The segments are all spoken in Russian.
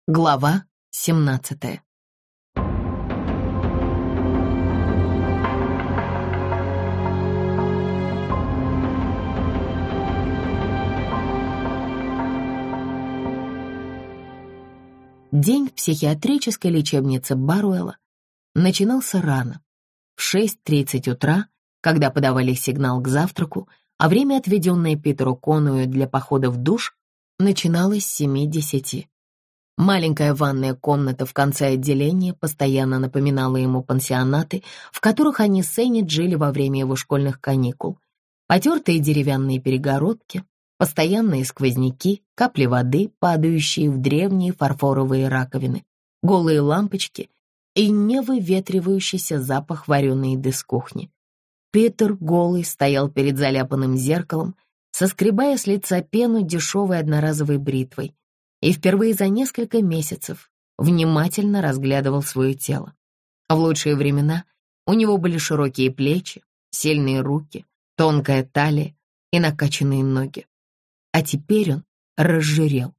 Глава 17. День в психиатрической лечебнице Баруэлла начинался рано, в 6:30 утра, когда подавали сигнал к завтраку, а время, отведенное Питеру Конуэлю для похода в душ, начиналось с 7:10. Маленькая ванная комната в конце отделения постоянно напоминала ему пансионаты, в которых они с Эннет жили во время его школьных каникул. Потертые деревянные перегородки, постоянные сквозняки, капли воды, падающие в древние фарфоровые раковины, голые лампочки и невыветривающийся запах вареной еды с кухни. Питер, голый, стоял перед заляпанным зеркалом, соскребая с лица пену дешевой одноразовой бритвой, и впервые за несколько месяцев внимательно разглядывал свое тело. В лучшие времена у него были широкие плечи, сильные руки, тонкая талия и накачанные ноги. А теперь он разжирел.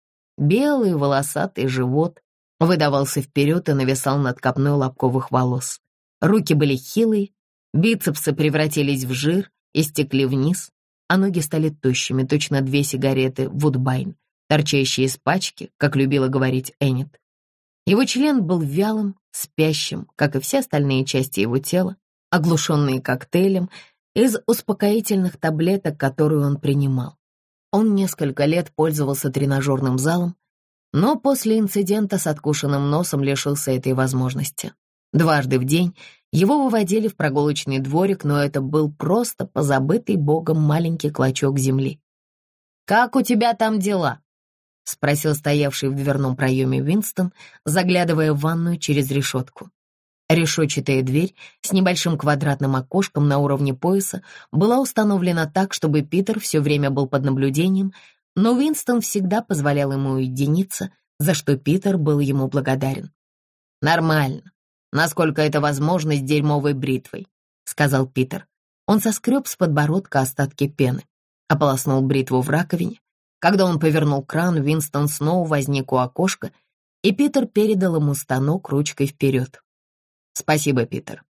Белый волосатый живот выдавался вперед и нависал над копной лобковых волос. Руки были хилые, бицепсы превратились в жир и стекли вниз, а ноги стали тощими, точно 2 сигареты Вудбайн, торчащие из пачки, как любила говорить Эннет. Его член был вялым, спящим, как и все остальные части его тела, оглушенные коктейлем из успокоительных таблеток, которые он принимал. Он несколько лет пользовался тренажерным залом, но после инцидента с откушенным носом лишился этой возможности. Дважды в день его выводили в прогулочный дворик, но это был просто позабытый Богом маленький клочок земли. «Как у тебя там дела?» — спросил стоявший в дверном проеме Уинстон, заглядывая в ванную через решетку. Решетчатая дверь с небольшим квадратным окошком на уровне пояса была установлена так, чтобы Питер все время был под наблюдением, но Уинстон всегда позволял ему уединиться, за что Питер был ему благодарен. «Нормально, насколько это возможно с дерьмовой бритвой», — сказал Питер. Он соскреб с подбородка остатки пены, ополоснул бритву в раковине. Когда он повернул кран, Уинстон снова возник у окошка, и Питер передал ему станок ручкой вперед. «Спасибо, Питер».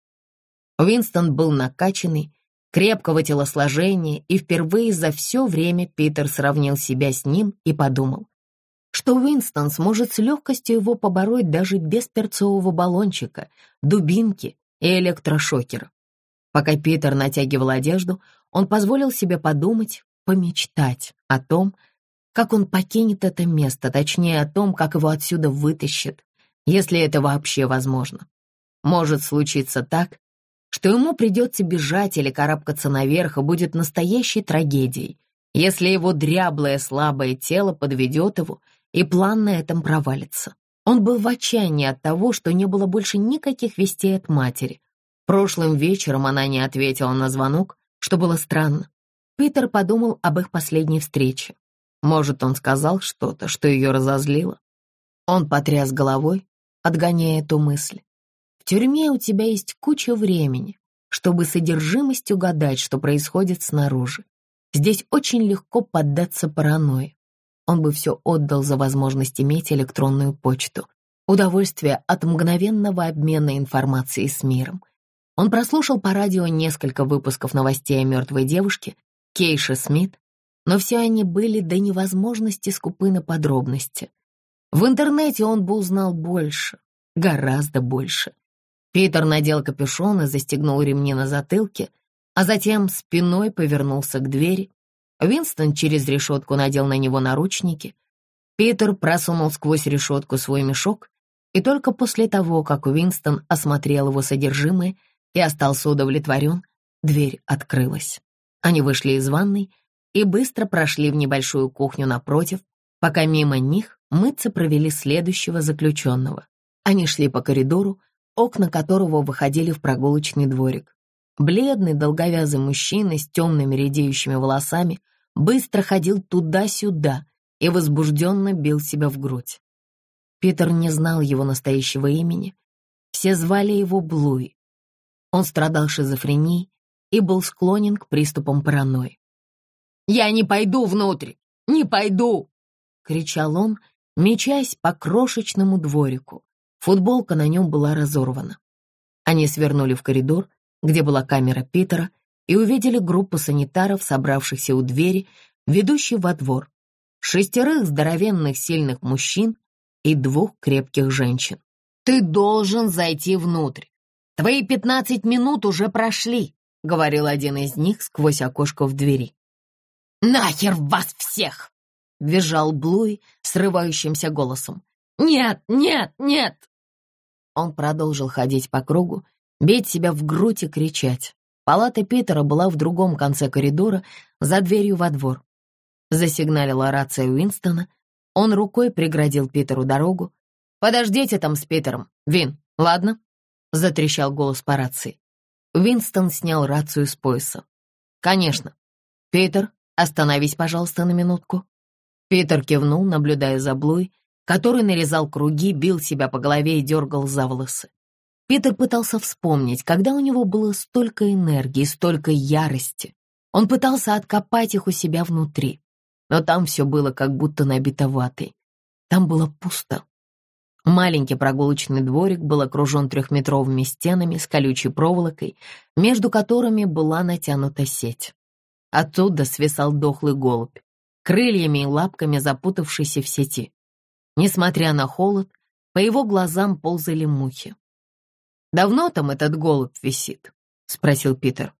Уинстон был накачанный, крепкого телосложения, и впервые за все время Питер сравнил себя с ним и подумал, что Уинстон сможет с легкостью его побороть даже без перцового баллончика, дубинки и электрошокера. Пока Питер натягивал одежду, он позволил себе подумать, помечтать о том, как он покинет это место, точнее о том, как его отсюда вытащат, если это вообще возможно. Может случиться так, что ему придется бежать или карабкаться наверх, и будет настоящей трагедией, если его дряблое слабое тело подведет его, и план на этом провалится. Он был в отчаянии от того, что не было больше никаких вестей от матери. Прошлым вечером она не ответила на звонок, что было странно. Питер подумал об их последней встрече. Может, он сказал что-то, что ее разозлило. Он потряс головой, отгоняя эту мысль. В тюрьме у тебя есть куча времени, чтобы с содержимостью угадать, что происходит снаружи. Здесь очень легко поддаться паранойи. Он бы все отдал за возможность иметь электронную почту, удовольствие от мгновенного обмена информацией с миром. Он прослушал по радио несколько выпусков новостей о мертвой девушке, Кейше Смит, но все они были до невозможности скупы на подробности. В интернете он бы узнал больше, гораздо больше. Питер надел капюшон и застегнул ремни на затылке, а затем спиной повернулся к двери. Уинстон через решетку надел на него наручники. Питер просунул сквозь решетку свой мешок, и только после того, как Уинстон осмотрел его содержимое и остался удовлетворен, дверь открылась. Они вышли из ванной и быстро прошли в небольшую кухню напротив, пока мимо них мыться провели следующего заключенного. Они шли по коридору, окна которого выходили в прогулочный дворик. Бледный, долговязый мужчина с темными редеющими волосами быстро ходил туда-сюда и возбужденно бил себя в грудь. Питер не знал его настоящего имени. Все звали его Блуи. Он страдал шизофренией и был склонен к приступам паранойи. «Я не пойду внутрь! Не пойду!» — кричал он, мечась по крошечному дворику. Футболка на нем была разорвана. Они свернули в коридор, где была камера Питера, и увидели группу санитаров, собравшихся у двери, ведущей во двор. 6 здоровенных сильных мужчин и 2 крепких женщин. «Ты должен зайти внутрь. Твои 15 минут уже прошли», — говорил один из них сквозь окошко в двери. «Нахер вас всех!» — визжал Блуи срывающимся голосом. «Нет, нет, нет!» Он продолжил ходить по кругу, бить себя в грудь и кричать. Палата Питера была в другом конце коридора, за дверью во двор. Засигналила рация Уинстона. Он рукой преградил Питеру дорогу. «Подождите там с Питером, Вин, ладно?» — затрещал голос по рации. Уинстон снял рацию с пояса. «Конечно. Питер, остановись, пожалуйста, на минутку». Питер кивнул, наблюдая за Блуи, который нарезал круги, бил себя по голове и дергал за волосы. Питер пытался вспомнить, когда у него было столько энергии, столько ярости. Он пытался откопать их у себя внутри, но там все было как будто набито ватой. Там было пусто. Маленький прогулочный дворик был окружен 3-метровыми стенами с колючей проволокой, между которыми была натянута сеть. Оттуда свисал дохлый голубь, крыльями и лапками запутавшийся в сети. Несмотря на холод, по его глазам ползали мухи. «Давно там этот голубь висит?» — спросил Питер.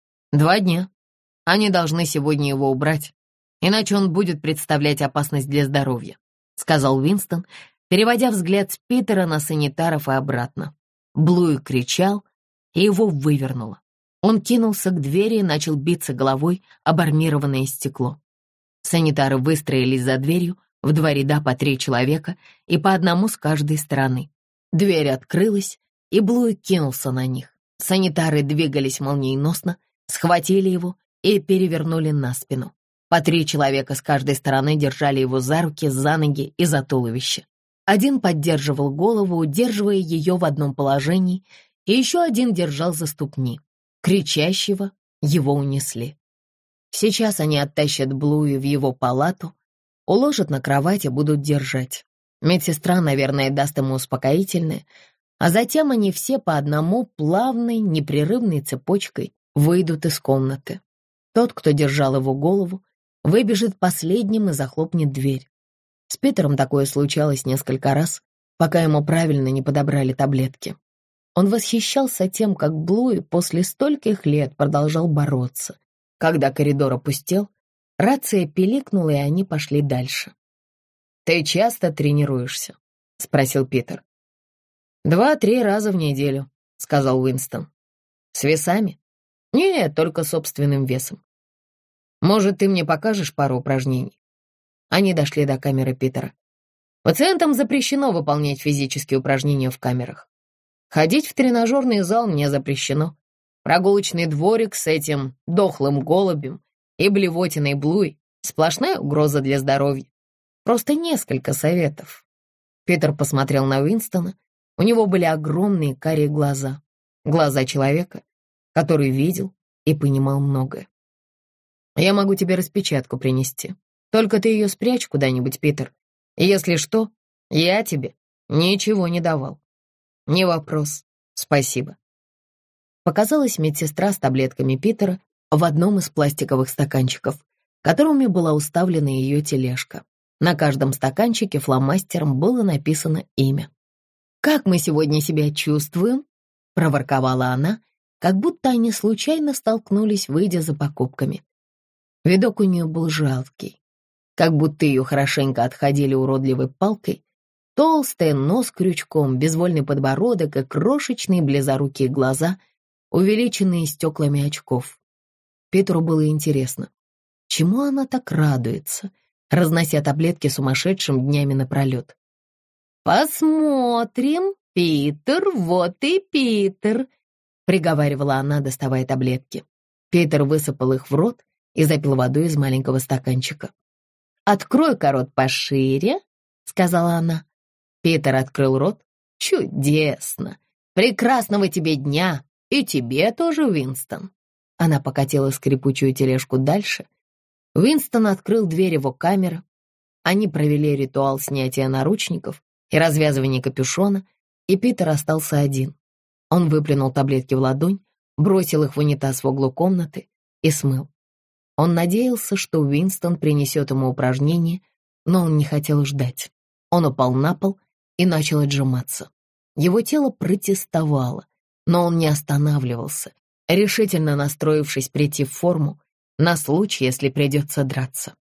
2 дня. Они должны сегодня его убрать, иначе он будет представлять опасность для здоровья», — сказал Уинстон, переводя взгляд с Питера на санитаров и обратно. Блуи кричал, и его вывернуло. Он кинулся к двери и начал биться головой об армированное стекло. Санитары выстроились за дверью в 2 ряда по 3 человека и по одному с каждой стороны. Дверь открылась, и Блуи кинулся на них. Санитары двигались молниеносно, схватили его и перевернули на спину. По 3 человека с каждой стороны держали его за руки, за ноги и за туловище. Один поддерживал голову, удерживая ее в одном положении, и еще один держал за ступни. Кричащего его унесли. Сейчас они оттащат Блуи в его палату, уложат на кровать и будут держать. Медсестра, наверное, даст ему успокоительное, а затем они все по одному плавной, непрерывной цепочкой выйдут из комнаты. Тот, кто держал его голову, выбежит последним и захлопнет дверь. С Питером такое случалось несколько раз, пока ему правильно не подобрали таблетки. Он восхищался тем, как Блуи после стольких лет продолжал бороться. Когда коридор опустел, рация пиликнула, и они пошли дальше. «Ты часто тренируешься?» — спросил Питер. 2-3 раза в неделю», — сказал Уинстон. «С весами?» «Нет, только собственным весом». «Может, ты мне покажешь пару упражнений?» Они дошли до камеры Питера. «Пациентам запрещено выполнять физические упражнения в камерах. Ходить в тренажерный зал мне запрещено. Прогулочный дворик с этим дохлым голубем и блевотиной Блуи — сплошная угроза для здоровья. Просто несколько советов». Питер посмотрел на Уинстона. У него были огромные карие глаза. Глаза человека, который видел и понимал многое. «Я могу тебе распечатку принести. Только ты ее спрячь куда-нибудь, Питер. Если что, я тебе ничего не давал». «Не вопрос. Спасибо». Показалась медсестра с таблетками Питера в одном из пластиковых стаканчиков, которыми была уставлена ее тележка. На каждом стаканчике фломастером было написано имя. «Как мы сегодня себя чувствуем?» — проворковала она, как будто они случайно столкнулись, выйдя за покупками. Видок у нее был жалкий, как будто ее хорошенько отходили уродливой палкой, толстый нос крючком, безвольный подбородок и крошечные близорукие глаза, увеличенные стеклами очков. Питеру было интересно, чему она так радуется, разнося таблетки сумасшедшим днями напролет. «Посмотрим, Питер, вот и Питер», — приговаривала она, доставая таблетки. Питер высыпал их в рот и запил водой из маленького стаканчика. «Открой-ка рот пошире», — сказала она. Питер открыл рот. «Чудесно! Прекрасного тебе дня! И тебе тоже, Уинстон!» Она покатила скрипучую тележку дальше. Уинстон открыл дверь его камеры. Они провели ритуал снятия наручников и развязывания капюшона, и Питер остался один. Он выплюнул таблетки в ладонь, бросил их в унитаз в углу комнаты и смыл. Он надеялся, что Уинстон принесет ему упражнение, но он не хотел ждать. Он упал на пол и начал отжиматься. Его тело протестовало, но он не останавливался, решительно настроившись прийти в форму на случай, если придется драться.